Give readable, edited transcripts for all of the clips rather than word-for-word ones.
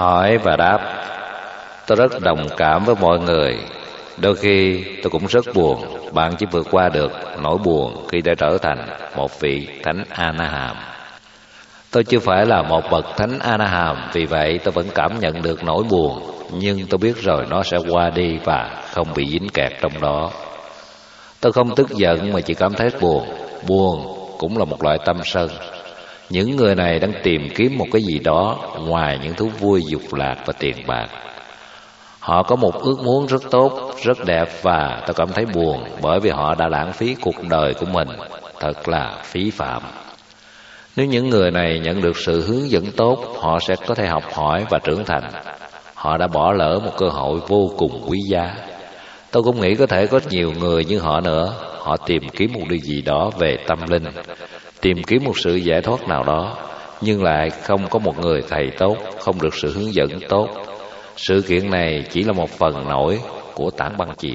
Hỏi và đáp. Tôi rất đồng cảm với mọi người. Đôi khi tôi cũng rất buồn. Bạn chỉ vượt qua được nỗi buồn khi đã trở thành một vị thánh A-na-hàm. Tôi chưa phải là một bậc thánh A-na-hàm, vì vậy tôi vẫn cảm nhận được nỗi buồn. Nhưng tôi biết rồi nó sẽ qua đi và không bị dính kẹt trong đó. Tôi không tức giận mà chỉ cảm thấy buồn. Buồn cũng là một loại tâm sân. Những người này đang tìm kiếm một cái gì đó ngoài những thú vui dục lạc và tiền bạc. Họ có một ước muốn rất tốt, rất đẹp, và tôi cảm thấy buồn bởi vì họ đã lãng phí cuộc đời của mình. Thật là phí phạm. Nếu những người này nhận được sự hướng dẫn tốt, họ sẽ có thể học hỏi và trưởng thành. Họ đã bỏ lỡ một cơ hội vô cùng quý giá. Tôi cũng nghĩ có thể có nhiều người như họ nữa. Họ tìm kiếm một điều gì đó về tâm linh, tìm kiếm một sự giải thoát nào đó, nhưng lại không có một người thầy tốt, không được sự hướng dẫn tốt. Sự kiện này chỉ là một phần nổi của tảng băng chìm.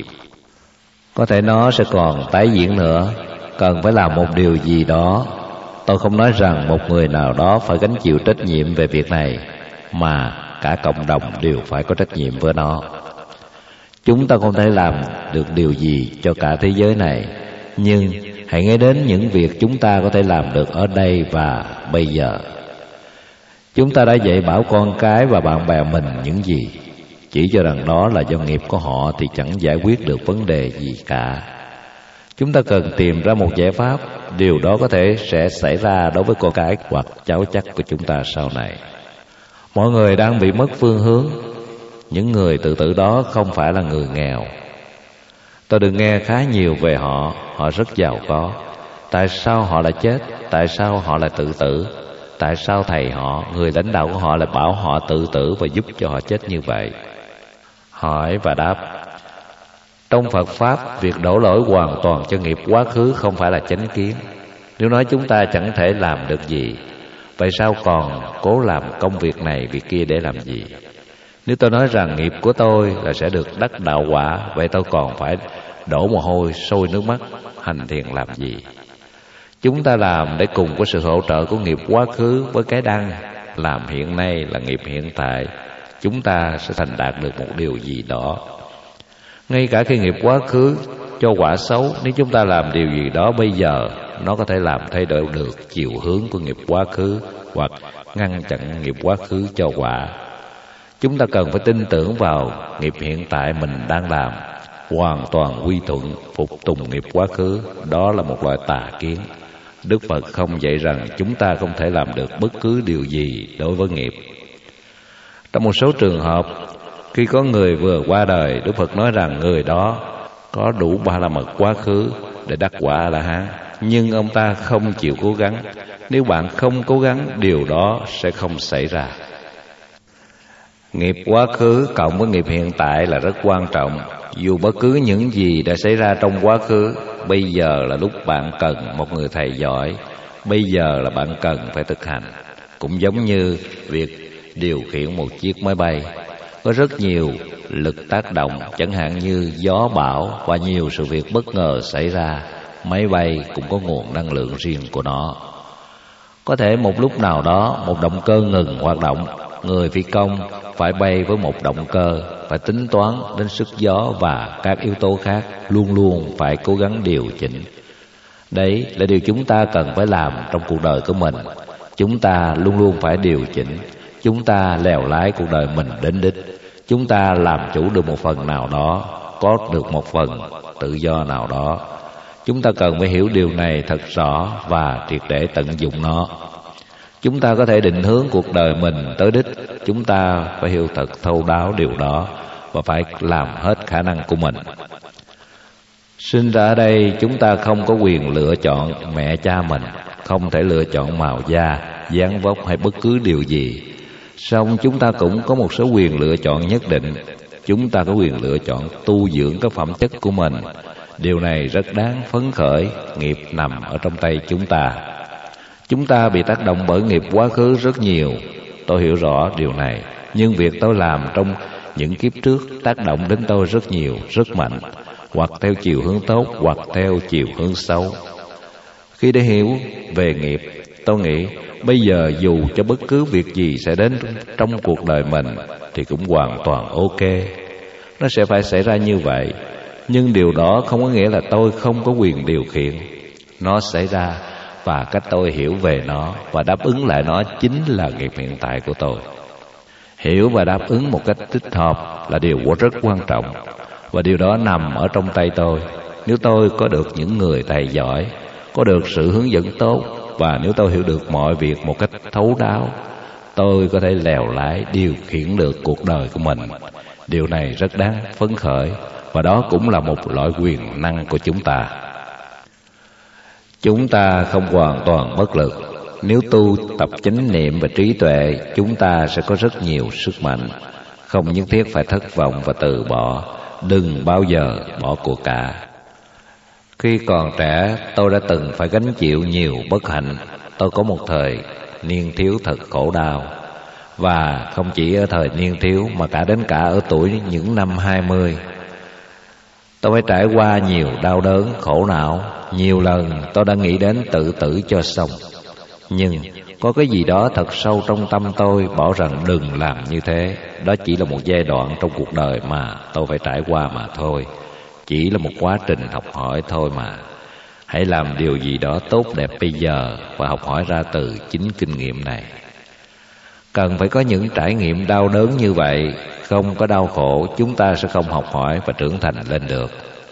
Có thể nó sẽ còn tái diễn nữa. Cần phải làm một điều gì đó. Tôi không nói rằng một người nào đó phải gánh chịu trách nhiệm về việc này, mà cả cộng đồng đều phải có trách nhiệm với nó. Chúng ta không thể làm được điều gì cho cả thế giới này, nhưng hãy nghĩ đến những việc chúng ta có thể làm được ở đây và bây giờ. Chúng ta đã dạy bảo con cái và bạn bè mình những gì? Chỉ cho rằng đó là do nghiệp của họ thì chẳng giải quyết được vấn đề gì cả. Chúng ta cần tìm ra một giải pháp. Điều đó có thể sẽ xảy ra đối với con cái hoặc cháu chắc của chúng ta sau này. Mọi người đang bị mất phương hướng. Những người tự tử đó không phải là người nghèo. Tôi được nghe khá nhiều về họ. Họ rất giàu có. Tại sao họ lại chết? Tại sao họ lại tự tử? Tại sao thầy họ, người lãnh đạo của họ lại bảo họ tự tử và giúp cho họ chết như vậy? Hỏi và đáp. Trong Phật Pháp, việc đổ lỗi hoàn toàn cho nghiệp quá khứ không phải là chánh kiến. Nếu nói chúng ta chẳng thể làm được gì, vậy sao còn cố làm công việc này việc kia để làm gì? Nếu tôi nói rằng nghiệp của tôi là sẽ được đắc đạo quả, vậy tôi còn phải đổ mồ hôi sôi nước mắt hành thiền làm gì? Chúng ta làm để cùng có sự hỗ trợ của nghiệp quá khứ với cái đang làm hiện nay là nghiệp hiện tại, chúng ta sẽ thành đạt được một điều gì đó. Ngay cả khi nghiệp quá khứ cho quả xấu, nếu chúng ta làm điều gì đó bây giờ, nó có thể làm thay đổi được chiều hướng của nghiệp quá khứ hoặc ngăn chặn nghiệp quá khứ cho quả. Chúng ta cần phải tin tưởng vào nghiệp hiện tại mình đang làm, hoàn toàn quy thuận, phục tùng nghiệp quá khứ. Đó là một loại tà kiến. Đức Phật không dạy rằng chúng ta không thể làm được bất cứ điều gì đối với nghiệp. Trong một số trường hợp, khi có người vừa qua đời, Đức Phật nói rằng người đó có đủ ba la mật quá khứ để đắc quả A-la-hán, nhưng ông ta không chịu cố gắng. Nếu bạn không cố gắng, điều đó sẽ không xảy ra. Nghiệp quá khứ cộng với nghiệp hiện tại là rất quan trọng. Dù bất cứ những gì đã xảy ra trong quá khứ, bây giờ là lúc bạn cần một người thầy giỏi. Bây giờ là bạn cần phải thực hành. Cũng giống như việc điều khiển một chiếc máy bay. Có rất nhiều lực tác động, chẳng hạn như gió bão và nhiều sự việc bất ngờ xảy ra. Máy bay cũng có nguồn năng lượng riêng của nó. Có thể một lúc nào đó một động cơ ngừng hoạt động, người phi công phải bay với một động cơ, phải tính toán đến sức gió và các yếu tố khác, luôn luôn phải cố gắng điều chỉnh. Đấy là điều chúng ta cần phải làm trong cuộc đời của mình. Chúng ta luôn luôn phải điều chỉnh. Chúng ta lèo lái cuộc đời mình đến đích. Chúng ta làm chủ được một phần nào đó, có được một phần tự do nào đó. Chúng ta cần phải hiểu điều này thật rõ và triệt để tận dụng nó. Chúng ta có thể định hướng cuộc đời mình tới đích. Chúng ta phải hiểu thật thấu đáo điều đó và phải làm hết khả năng của mình. Sinh ra ở đây, chúng ta không có quyền lựa chọn mẹ cha mình, không thể lựa chọn màu da, dáng vóc hay bất cứ điều gì. Song chúng ta cũng có một số quyền lựa chọn nhất định. Chúng ta có quyền lựa chọn tu dưỡng các phẩm chất của mình. Điều này rất đáng phấn khởi. Nghiệp nằm ở trong tay chúng ta. Chúng ta bị tác động bởi nghiệp quá khứ rất nhiều. Tôi hiểu rõ điều này. Nhưng việc tôi làm trong những kiếp trước tác động đến tôi rất nhiều, rất mạnh, hoặc theo chiều hướng tốt, hoặc theo chiều hướng xấu. Khi đã hiểu về nghiệp, tôi nghĩ bây giờ dù cho bất cứ việc gì sẽ đến trong cuộc đời mình thì cũng hoàn toàn ok. Nó sẽ phải xảy ra như vậy, nhưng điều đó không có nghĩa là tôi không có quyền điều khiển. Nó xảy ra và cách tôi hiểu về nó và đáp ứng lại nó chính là nghiệp hiện tại của tôi. Hiểu và đáp ứng một cách thích hợp là điều rất quan trọng, và điều đó nằm ở trong tay tôi. Nếu tôi có được những người thầy giỏi, có được sự hướng dẫn tốt, và nếu tôi hiểu được mọi việc một cách thấu đáo, tôi có thể lèo lái điều khiển được cuộc đời của mình. Điều này rất đáng phấn khởi, và đó cũng là một loại quyền năng của chúng ta. Chúng ta không hoàn toàn bất lực. Nếu tu tập chánh niệm và trí tuệ, chúng ta sẽ có rất nhiều sức mạnh. Không nhất thiết phải thất vọng và từ bỏ. Đừng bao giờ bỏ cuộc cả. Khi còn trẻ, tôi đã từng phải gánh chịu nhiều bất hạnh. Tôi có một thời niên thiếu thật khổ đau. Và không chỉ ở thời niên thiếu mà cả đến cả ở tuổi những năm 20. Tôi phải trải qua nhiều đau đớn, khổ não. Nhiều lần tôi đã nghĩ đến tự tử cho xong. Nhưng có cái gì đó thật sâu trong tâm tôi bảo rằng đừng làm như thế. Đó chỉ là một giai đoạn trong cuộc đời mà tôi phải trải qua mà thôi. Chỉ là một quá trình học hỏi thôi mà. Hãy làm điều gì đó tốt đẹp bây giờ và học hỏi ra từ chính kinh nghiệm này. Cần phải có những trải nghiệm đau đớn như vậy. Không có đau khổ, chúng ta sẽ không học hỏi và trưởng thành lên được.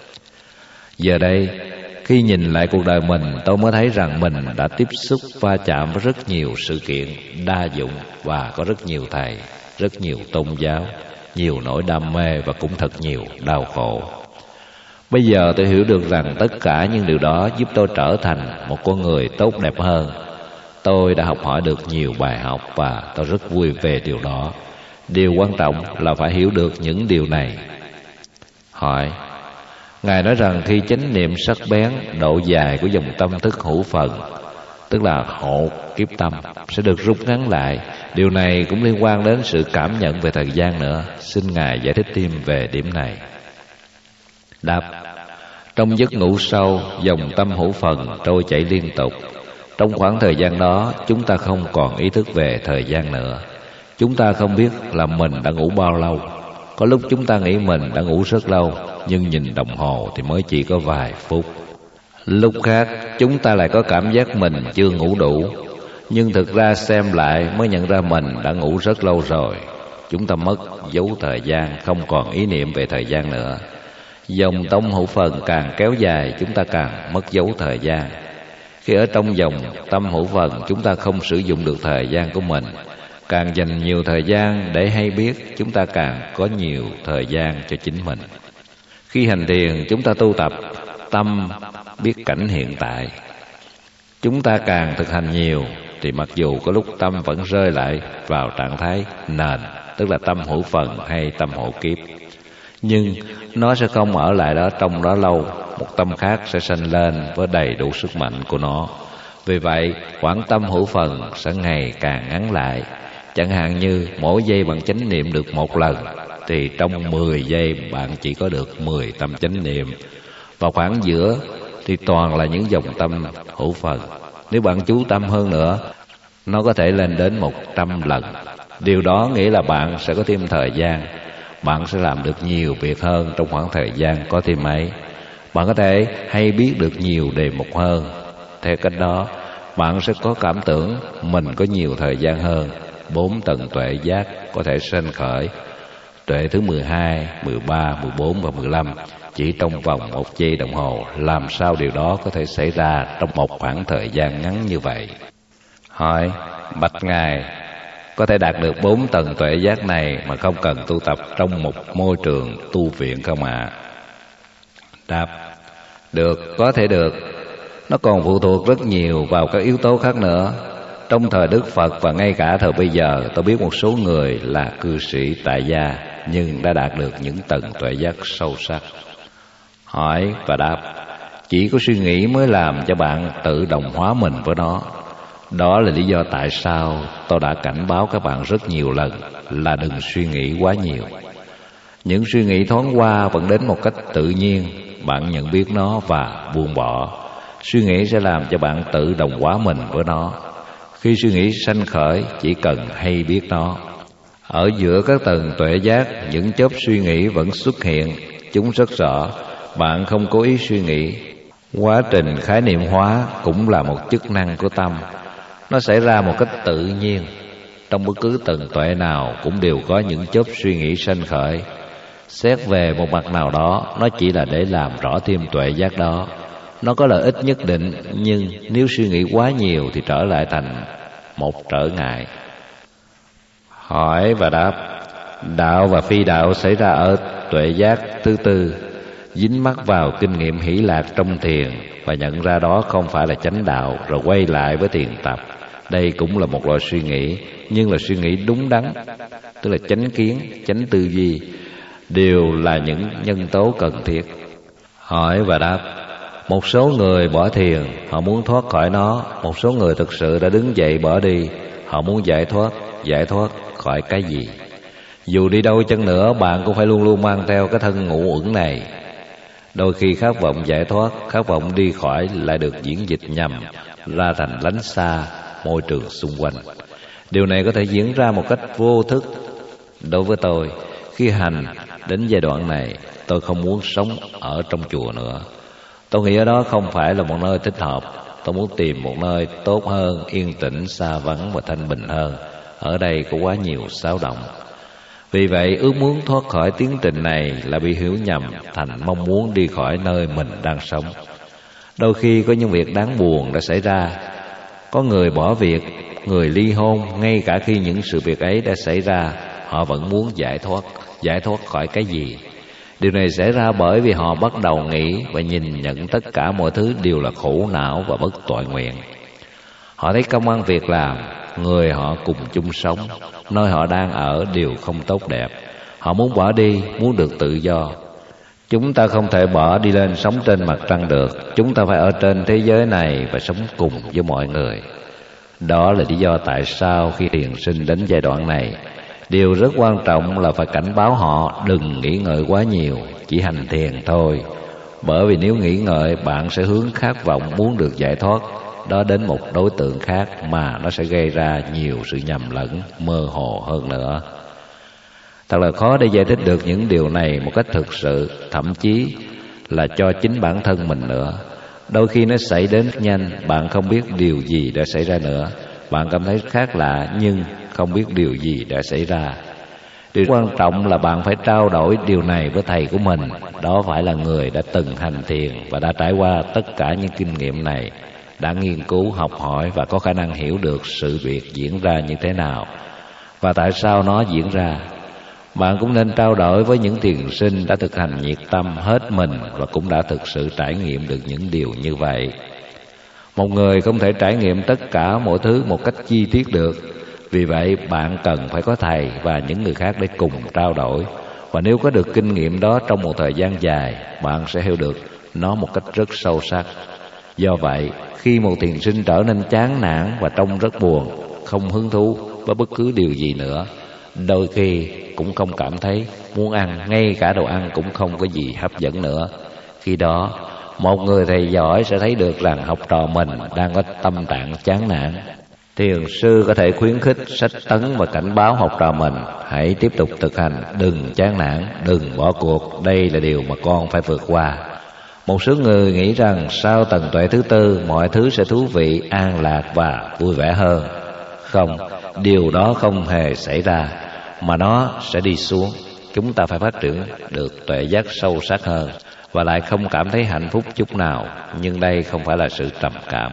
Giờ đây, khi nhìn lại cuộc đời mình, tôi mới thấy rằng mình đã tiếp xúc va chạm với rất nhiều sự kiện đa dụng, và có rất nhiều thầy, rất nhiều tôn giáo, nhiều nỗi đam mê và cũng thật nhiều đau khổ. Bây giờ tôi hiểu được rằng tất cả những điều đó giúp tôi trở thành một con người tốt đẹp hơn. Tôi đã học hỏi được nhiều bài học và tôi rất vui về điều đó. Điều quan trọng là phải hiểu được những điều này. Hỏi: Ngài nói rằng khi chánh niệm sắc bén, độ dài của dòng tâm thức hữu phần, tức là hộ kiếp tâm, sẽ được rút ngắn lại. Điều này cũng liên quan đến sự cảm nhận về thời gian nữa. Xin Ngài giải thích thêm về điểm này. Đáp: Trong giấc ngủ sâu, dòng tâm hữu phần trôi chảy liên tục. Trong khoảng thời gian đó, chúng ta không còn ý thức về thời gian nữa. Chúng ta không biết là mình đã ngủ bao lâu. Có lúc chúng ta nghĩ mình đã ngủ rất lâu, nhưng nhìn đồng hồ thì mới chỉ có vài phút. Lúc khác, chúng ta lại có cảm giác mình chưa ngủ đủ, nhưng thực ra xem lại mới nhận ra mình đã ngủ rất lâu rồi. Chúng ta mất dấu thời gian, không còn ý niệm về thời gian nữa. Dòng tâm hữu phần càng kéo dài, chúng ta càng mất dấu thời gian. Khi ở trong dòng tâm hữu phần, chúng ta không sử dụng được thời gian của mình. Càng dành nhiều thời gian để hay biết, chúng ta càng có nhiều thời gian cho chính mình. Khi hành thiền, chúng ta tu tập tâm biết cảnh hiện tại. Chúng ta càng thực hành nhiều thì mặc dù có lúc tâm vẫn rơi lại vào trạng thái nền, tức là tâm hữu phần hay tâm hộ kiếp, nhưng nó sẽ không ở lại đó trong đó lâu. Một tâm khác sẽ sanh lên với đầy đủ sức mạnh của nó. Vì vậy, khoảng tâm hữu phần sẽ ngày càng ngắn lại. Chẳng hạn như mỗi giây bạn chánh niệm được một lần, thì trong 10 giây bạn chỉ có được 10 tâm chánh niệm. Và khoảng giữa thì toàn là những dòng tâm hữu phần. Nếu bạn chú tâm hơn nữa, nó có thể lên đến 100 lần. Điều đó nghĩa là bạn sẽ có thêm thời gian. Bạn sẽ làm được nhiều việc hơn trong khoảng thời gian có thêm ấy. Bạn có thể hay biết được nhiều đề mục hơn. Theo cách đó, bạn sẽ có cảm tưởng mình có nhiều thời gian hơn. 4 tầng tuệ giác có thể sanh khởi. Tuệ thứ 12, 13, 14 và 15 chỉ trong vòng 1 giây đồng hồ. Làm sao điều đó có thể xảy ra trong một khoảng thời gian ngắn như vậy? Hỏi: Bạch Ngài, có thể đạt được 4 tầng tuệ giác này mà không cần tu tập trong một môi trường tu viện không ạ? Đáp: Được, có thể được. Nó còn phụ thuộc rất nhiều vào các yếu tố khác nữa. Trong thời Đức Phật và ngay cả thời bây giờ, tôi biết một số người là cư sĩ tại gia nhưng đã đạt được những tầng tuệ giác sâu sắc. Hỏi và đáp: Chỉ có suy nghĩ mới làm cho bạn tự đồng hóa mình với nó. Đó là lý do tại sao tôi đã cảnh báo các bạn rất nhiều lần là đừng suy nghĩ quá nhiều. Những suy nghĩ thoáng qua vẫn đến một cách tự nhiên. Bạn nhận biết nó và buông bỏ. Suy nghĩ sẽ làm cho bạn tự đồng hóa mình với nó. Khi suy nghĩ sanh khởi, chỉ cần hay biết nó. Ở giữa các tầng tuệ giác, những chớp suy nghĩ vẫn xuất hiện. Chúng rất rõ, bạn không cố ý suy nghĩ. Quá trình khái niệm hóa cũng là một chức năng của tâm. Nó xảy ra một cách tự nhiên. Trong bất cứ tầng tuệ nào cũng đều có những chớp suy nghĩ sanh khởi. Xét về một mặt nào đó, nó chỉ là để làm rõ thêm tuệ giác đó. Nó có lợi ích nhất định, nhưng nếu suy nghĩ quá nhiều thì trở lại thành một trở ngại. Hỏi và đáp. Đạo và phi đạo xảy ra ở tuệ giác thứ tư. Dính mắc vào kinh nghiệm hỷ lạc trong thiền và nhận ra đó không phải là chánh đạo, rồi quay lại với thiền tập. Đây cũng là một loại suy nghĩ, nhưng là suy nghĩ đúng đắn, tức là chánh kiến, chánh tư duy, đều là những nhân tố cần thiết. Hỏi và đáp. Một số người bỏ thiền, họ muốn thoát khỏi nó. Một số người thực sự đã đứng dậy bỏ đi, họ muốn giải thoát khỏi cái gì? Dù đi đâu chăng nữa, bạn cũng phải luôn luôn mang theo cái thân ngũ uẩn này. Đôi khi khát vọng giải thoát, khát vọng đi khỏi lại được diễn dịch nhằm ra thành lánh xa môi trường xung quanh. Điều này có thể diễn ra một cách vô thức. Đối với tôi, khi hành đến giai đoạn này, tôi không muốn sống ở trong chùa nữa. Tôi nghĩ ở đó không phải là một nơi thích hợp. Tôi muốn tìm một nơi tốt hơn, yên tĩnh, xa vắng và thanh bình hơn. Ở đây có quá nhiều xáo động. Vì vậy, ước muốn thoát khỏi tiến trình này là bị hiểu nhầm thành mong muốn đi khỏi nơi mình đang sống. Đôi khi có những việc đáng buồn đã xảy ra. Có người bỏ việc, người ly hôn. Ngay cả khi những sự việc ấy đã xảy ra, họ vẫn muốn giải thoát khỏi cái gì. Điều này xảy ra bởi vì họ bắt đầu nghĩ và nhìn nhận tất cả mọi thứ đều là khổ não và bất toại nguyện. Họ thấy công ăn việc làm, người họ cùng chung sống, nơi họ đang ở đều không tốt đẹp. Họ muốn bỏ đi, muốn được tự do. Chúng ta không thể bỏ đi lên sống trên mặt trăng được. Chúng ta phải ở trên thế giới này và sống cùng với mọi người. Đó là lý do tại sao khi thiền sinh đến giai đoạn này, điều rất quan trọng là phải cảnh báo họ đừng nghĩ ngợi quá nhiều, chỉ hành thiền thôi. Bởi vì nếu nghĩ ngợi, bạn sẽ hướng khát vọng muốn được giải thoát đó đến một đối tượng khác, mà nó sẽ gây ra nhiều sự nhầm lẫn, mơ hồ hơn nữa. Thật là khó để giải thích được những điều này một cách thực sự, thậm chí là cho chính bản thân mình nữa. Đôi khi nó xảy đến nhanh, bạn không biết điều gì đã xảy ra nữa. Bạn cảm thấy khác lạ nhưng không biết điều gì đã xảy ra. Điều quan trọng là bạn phải trao đổi điều này với thầy của mình. Đó phải là người đã từng hành thiền và đã trải qua tất cả những kinh nghiệm này, đã nghiên cứu, học hỏi và có khả năng hiểu được sự việc diễn ra như thế nào và tại sao nó diễn ra. Bạn cũng nên trao đổi với những thiền sinh đã thực hành nhiệt tâm hết mình và cũng đã thực sự trải nghiệm được những điều như vậy. Một người không thể trải nghiệm tất cả mọi thứ một cách chi tiết được. Vì vậy bạn cần phải có thầy và những người khác để cùng trao đổi. Và nếu có được kinh nghiệm đó trong một thời gian dài, bạn sẽ hiểu được nó một cách rất sâu sắc. Do vậy, khi một thiền sinh trở nên chán nản và trông rất buồn, không hứng thú với bất cứ điều gì nữa, đôi khi cũng không cảm thấy muốn ăn, ngay cả đồ ăn cũng không có gì hấp dẫn nữa. Khi đó, một người thầy giỏi sẽ thấy được rằng học trò mình đang có tâm trạng chán nản. Thiền sư có thể khuyến khích, sách tấn và cảnh báo học trò mình hãy tiếp tục thực hành, đừng chán nản, đừng bỏ cuộc, đây là điều mà con phải vượt qua. Một số người nghĩ rằng sau tầng tuệ thứ tư, mọi thứ sẽ thú vị, an lạc và vui vẻ hơn. Không, điều đó không hề xảy ra, mà nó sẽ đi xuống. Chúng ta phải phát triển được tuệ giác sâu sắc hơn và lại không cảm thấy hạnh phúc chút nào. Nhưng đây không phải là sự trầm cảm.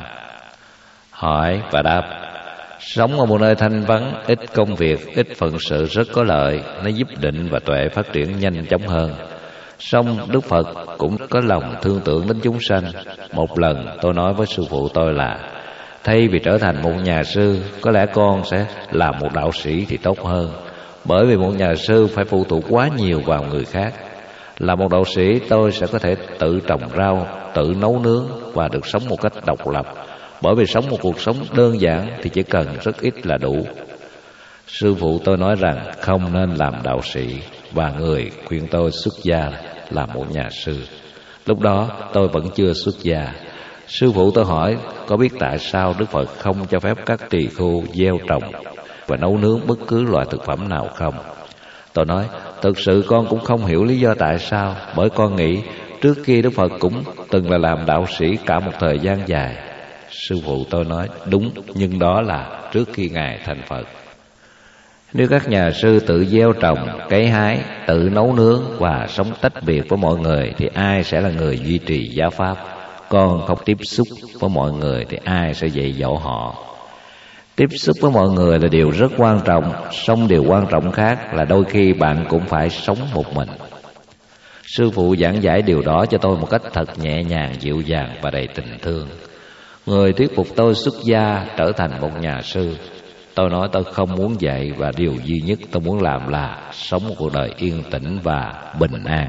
Hỏi và đáp. Sống ở một nơi thanh vắng, ít công việc, ít phận sự rất có lợi. Nó giúp định và tuệ phát triển nhanh chóng hơn. Song Đức Phật cũng có lòng thương tưởng đến chúng sanh. Một lần tôi nói với sư phụ tôi là thay vì trở thành một nhà sư, có lẽ con sẽ làm một đạo sĩ thì tốt hơn. Bởi vì một nhà sư phải phụ thuộc quá nhiều vào người khác. Là một đạo sĩ, tôi sẽ có thể tự trồng rau, tự nấu nướng và được sống một cách độc lập. Bởi vì sống một cuộc sống đơn giản thì chỉ cần rất ít là đủ. Sư phụ tôi nói rằng không nên làm đạo sĩ, và người khuyên tôi xuất gia làm một nhà sư. Lúc đó tôi vẫn chưa xuất gia. Sư phụ, tôi hỏi, có biết tại sao Đức Phật không cho phép các tỳ khưu gieo trồng và nấu nướng bất cứ loại thực phẩm nào không? Tôi nói, thực sự con cũng không hiểu lý do tại sao, bởi con nghĩ trước kia Đức Phật cũng từng là làm đạo sĩ cả một thời gian dài. Sư phụ tôi nói, đúng, nhưng đó là trước khi Ngài thành Phật. Nếu các nhà sư tự gieo trồng, cấy hái, tự nấu nướng và sống tách biệt với mọi người thì ai sẽ là người duy trì giáo pháp? Con không tiếp xúc với mọi người thì ai sẽ dạy dỗ họ? Tiếp xúc với mọi người là điều rất quan trọng, song điều quan trọng khác là đôi khi bạn cũng phải sống một mình. Sư phụ giảng giải điều đó cho tôi một cách thật nhẹ nhàng, dịu dàng và đầy tình thương. Người thuyết phục tôi xuất gia trở thành một nhà sư. Tôi nói tôi không muốn dạy, và điều duy nhất tôi muốn làm là sống một cuộc đời yên tĩnh và bình an.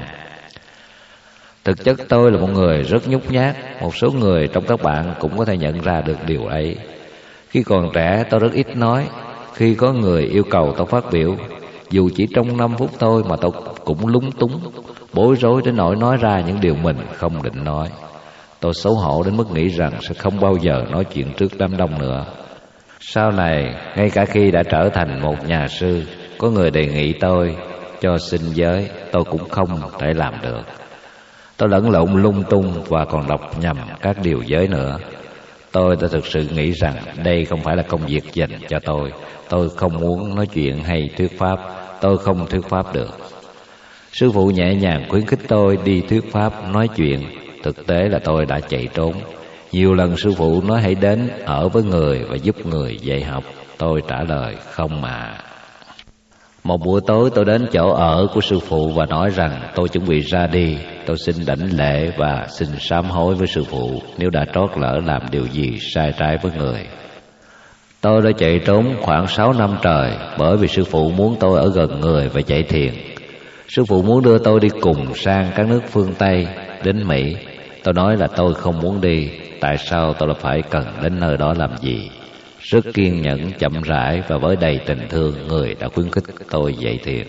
Thực chất tôi là một người rất nhút nhát. Một số người trong các bạn cũng có thể nhận ra được điều ấy. Khi còn trẻ tôi rất ít nói. Khi có người yêu cầu tôi phát biểu, dù chỉ trong 5 phút thôi mà tôi cũng lúng túng, bối rối đến nỗi nói ra những điều mình không định nói. Tôi xấu hổ đến mức nghĩ rằng sẽ không bao giờ nói chuyện trước đám đông nữa. Sau này, ngay cả khi đã trở thành một nhà sư, có người đề nghị tôi cho xin giới, tôi cũng không thể làm được. Tôi lẫn lộn lung tung và còn đọc nhầm các điều giới nữa. Tôi đã thực sự nghĩ rằng đây không phải là công việc dành cho tôi. Tôi không muốn nói chuyện hay thuyết pháp. Tôi không thuyết pháp được. Sư phụ nhẹ nhàng khuyến khích tôi đi thuyết pháp, nói chuyện. Thực tế là tôi đã chạy trốn. Nhiều lần sư phụ nói hãy đến ở với người và giúp người dạy học. Tôi trả lời không mà. Một buổi tối tôi đến chỗ ở của sư phụ và nói rằng tôi chuẩn bị ra đi. Tôi xin đảnh lễ và xin sám hối với sư phụ nếu đã trót lỡ làm điều gì sai trái với người. Tôi đã chạy trốn khoảng 6 năm trời bởi vì sư phụ muốn tôi ở gần người và dạy thiền. Sư phụ muốn đưa tôi đi cùng sang các nước phương Tây, đến Mỹ. Tôi nói là tôi không muốn đi. Tại sao tôi lại phải cần đến nơi đó làm gì? Rất kiên nhẫn, chậm rãi và với đầy tình thương, người đã khuyến khích tôi dạy thiền.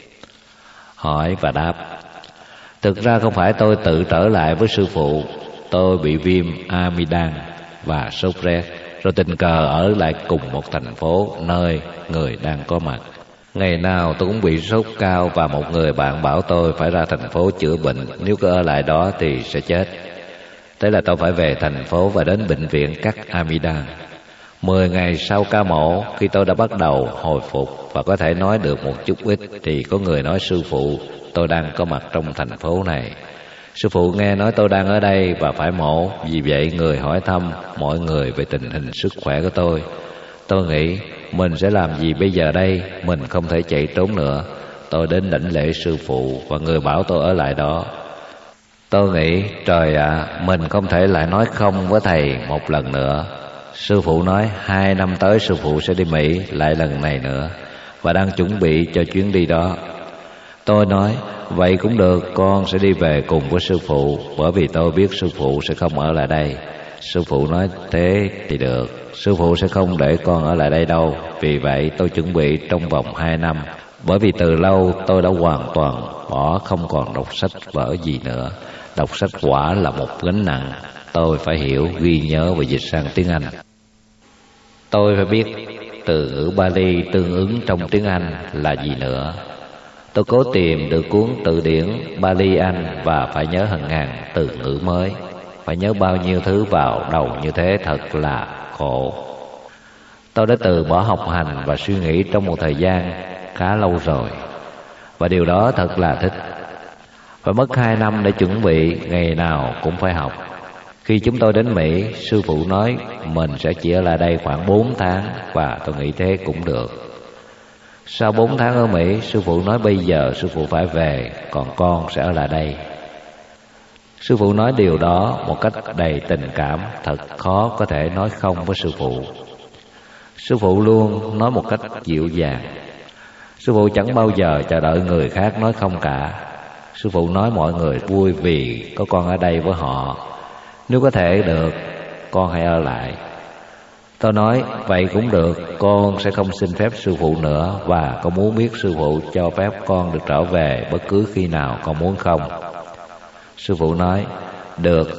Hỏi và đáp. Thực ra không phải tôi tự trở lại với sư phụ. Tôi bị viêm amidan và sốt rét, rồi tình cờ ở lại cùng một thành phố nơi người đang có mặt. Ngày nào tôi cũng bị sốt cao và một người bạn bảo tôi phải ra thành phố chữa bệnh, nếu cứ ở lại đó thì sẽ chết. Thế là tôi phải về thành phố và đến bệnh viện cắt amidan. 10 ngày sau ca mổ, khi tôi đã bắt đầu hồi phục và có thể nói được một chút ít, thì có người nói sư phụ tôi đang có mặt trong thành phố này. Sư phụ nghe nói tôi đang ở đây và phải mổ, vì vậy người hỏi thăm mọi người về tình hình sức khỏe của tôi. Tôi nghĩ mình sẽ làm gì bây giờ đây, mình không thể chạy trốn nữa. Tôi đến đảnh lễ sư phụ và người bảo tôi ở lại đó. Tôi nghĩ trời ạ, mình không thể lại nói không với thầy một lần nữa. Sư phụ nói 2 năm tới sư phụ sẽ đi Mỹ lại lần này nữa và đang chuẩn bị cho chuyến đi đó. Tôi nói vậy cũng được, con sẽ đi về cùng với sư phụ, bởi vì tôi biết sư phụ sẽ không ở lại đây. Sư phụ nói thế thì được, sư phụ sẽ không để con ở lại đây đâu. Vì vậy tôi chuẩn bị trong vòng 2 năm, bởi vì từ lâu tôi đã hoàn toàn bỏ, không còn đọc sách vở gì nữa. Đọc sách quả là một gánh nặng. Tôi phải hiểu, ghi nhớ và dịch sang tiếng Anh. Tôi phải biết từ ngữ Bali tương ứng trong tiếng Anh là gì nữa. Tôi cố tìm được cuốn từ điển Bali Anh và phải nhớ hàng ngàn từ ngữ mới. Phải nhớ bao nhiêu thứ vào đầu như thế thật là khổ. Tôi đã từ bỏ học hành và suy nghĩ trong một thời gian khá lâu rồi, và điều đó thật là thích. Phải mất 2 năm để chuẩn bị, ngày nào cũng phải học. Khi chúng tôi đến Mỹ, sư phụ nói mình sẽ chỉ ở lại đây khoảng 4 tháng, và tôi nghĩ thế cũng được. Sau 4 tháng ở Mỹ, sư phụ nói bây giờ sư phụ phải về, còn con sẽ ở lại đây. Sư phụ nói điều đó một cách đầy tình cảm, thật khó có thể nói không với sư phụ. Sư phụ luôn nói một cách dịu dàng. Sư phụ chẳng bao giờ chờ đợi người khác nói không cả. Sư phụ nói mọi người vui vì có con ở đây với họ. Nếu có thể được, con hãy ở lại. Tôi nói vậy cũng được, con sẽ không xin phép sư phụ nữa, và con muốn biết sư phụ cho phép con được trở về bất cứ khi nào con muốn không. Sư phụ nói được,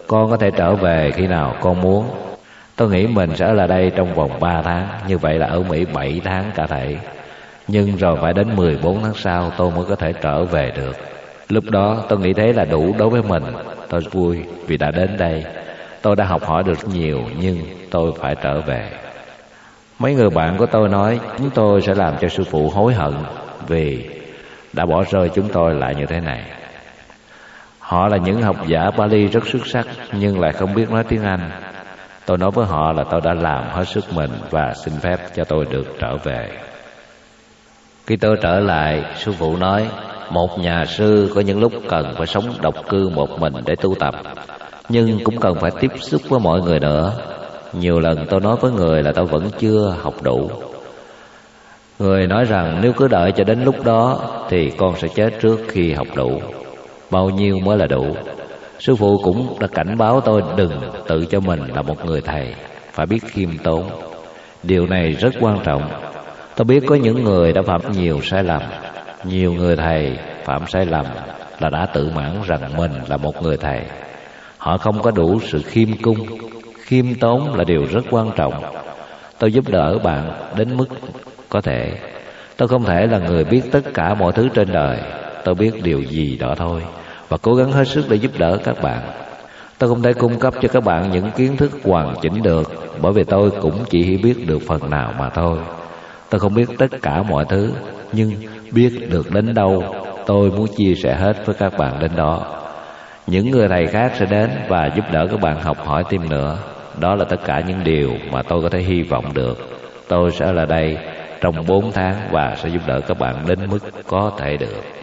Con có thể trở về khi nào con muốn. Tôi nghĩ mình sẽ ở lại đây trong vòng 3 tháng, như vậy là ở Mỹ 7 tháng cả thảy. Nhưng rồi phải đến 14 tháng sau tôi mới có thể trở về được. Lúc đó tôi nghĩ thế là đủ đối với mình. Tôi vui vì đã đến đây. Tôi đã học hỏi được nhiều, nhưng tôi phải trở về. Mấy người bạn của tôi nói chúng tôi sẽ làm cho sư phụ hối hận vì đã bỏ rơi chúng tôi lại như thế này. Họ là những học giả Pali rất xuất sắc nhưng lại không biết nói tiếng Anh. Tôi nói với họ là tôi đã làm hết sức mình và xin phép cho tôi được trở về. Khi tôi trở lại, sư phụ nói một nhà sư có những lúc cần phải sống độc cư một mình để tu tập, nhưng cũng cần phải tiếp xúc với mọi người nữa. Nhiều lần tôi nói với người là tôi vẫn chưa học đủ. Người nói rằng nếu cứ đợi cho đến lúc đó thì con sẽ chết trước khi học đủ. Bao nhiêu mới là đủ? Sư phụ cũng đã cảnh báo tôi đừng tự cho mình là một người thầy, phải biết khiêm tốn. Điều này rất quan trọng. Tôi biết có những người đã phạm nhiều sai lầm. Nhiều người thầy phạm sai lầm là đã tự mãn rằng mình là một người thầy. Họ không có đủ sự khiêm cung. Khiêm tốn là điều rất quan trọng. Tôi giúp đỡ bạn đến mức có thể. Tôi không thể là người biết tất cả mọi thứ trên đời. Tôi biết điều gì đó thôi và cố gắng hết sức để giúp đỡ các bạn. Tôi không thể cung cấp cho các bạn những kiến thức hoàn chỉnh được, bởi vì tôi cũng chỉ hiểu biết được phần nào mà thôi. Tôi không biết tất cả mọi thứ, nhưng biết được đến đâu tôi muốn chia sẻ hết với các bạn đến đó. Những người thầy khác sẽ đến và giúp đỡ các bạn học hỏi thêm nữa. Đó là tất cả những điều mà tôi có thể hy vọng được. Tôi sẽ ở lại đây trong 4 tháng và sẽ giúp đỡ các bạn đến mức có thể được.